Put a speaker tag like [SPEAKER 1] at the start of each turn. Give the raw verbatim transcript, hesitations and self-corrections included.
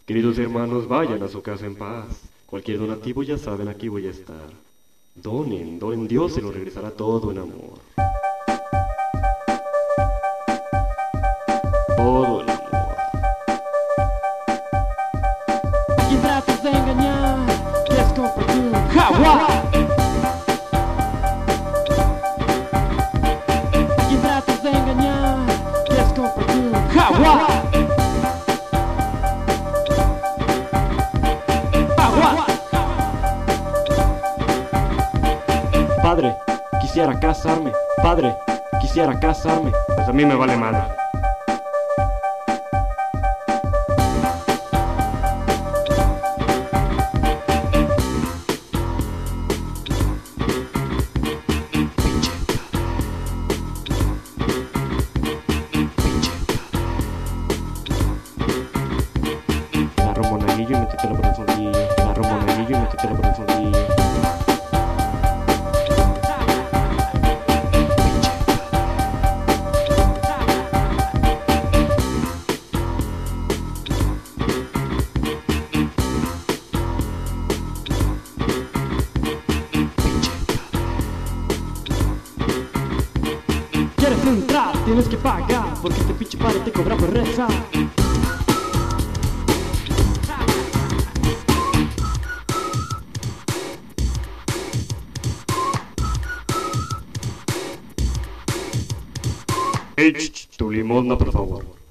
[SPEAKER 1] Queridos hermanos, vayan a su casa en paz. Cualquier donativo ya saben, aquí voy a estar. Donen, donen, Dios se lo regresará todo en amor. Todo en amor.
[SPEAKER 2] Y tratas de engañar, quieres compartir Jaguar. Y tratas de engañar, quieres compartir Jaguar.
[SPEAKER 1] Padre, quisiera casarme. Padre, quisiera casarme. Pues a mí me vale madre. Agarra un monaguillo y métetelo por el fondillo. Agarra un monaguillo y métetelo por el fondillo.
[SPEAKER 2] Quieres entrar, tienes que pagar, porque este pinche padre te cobra por rezar.
[SPEAKER 1] Ech, tu limosna, por favor.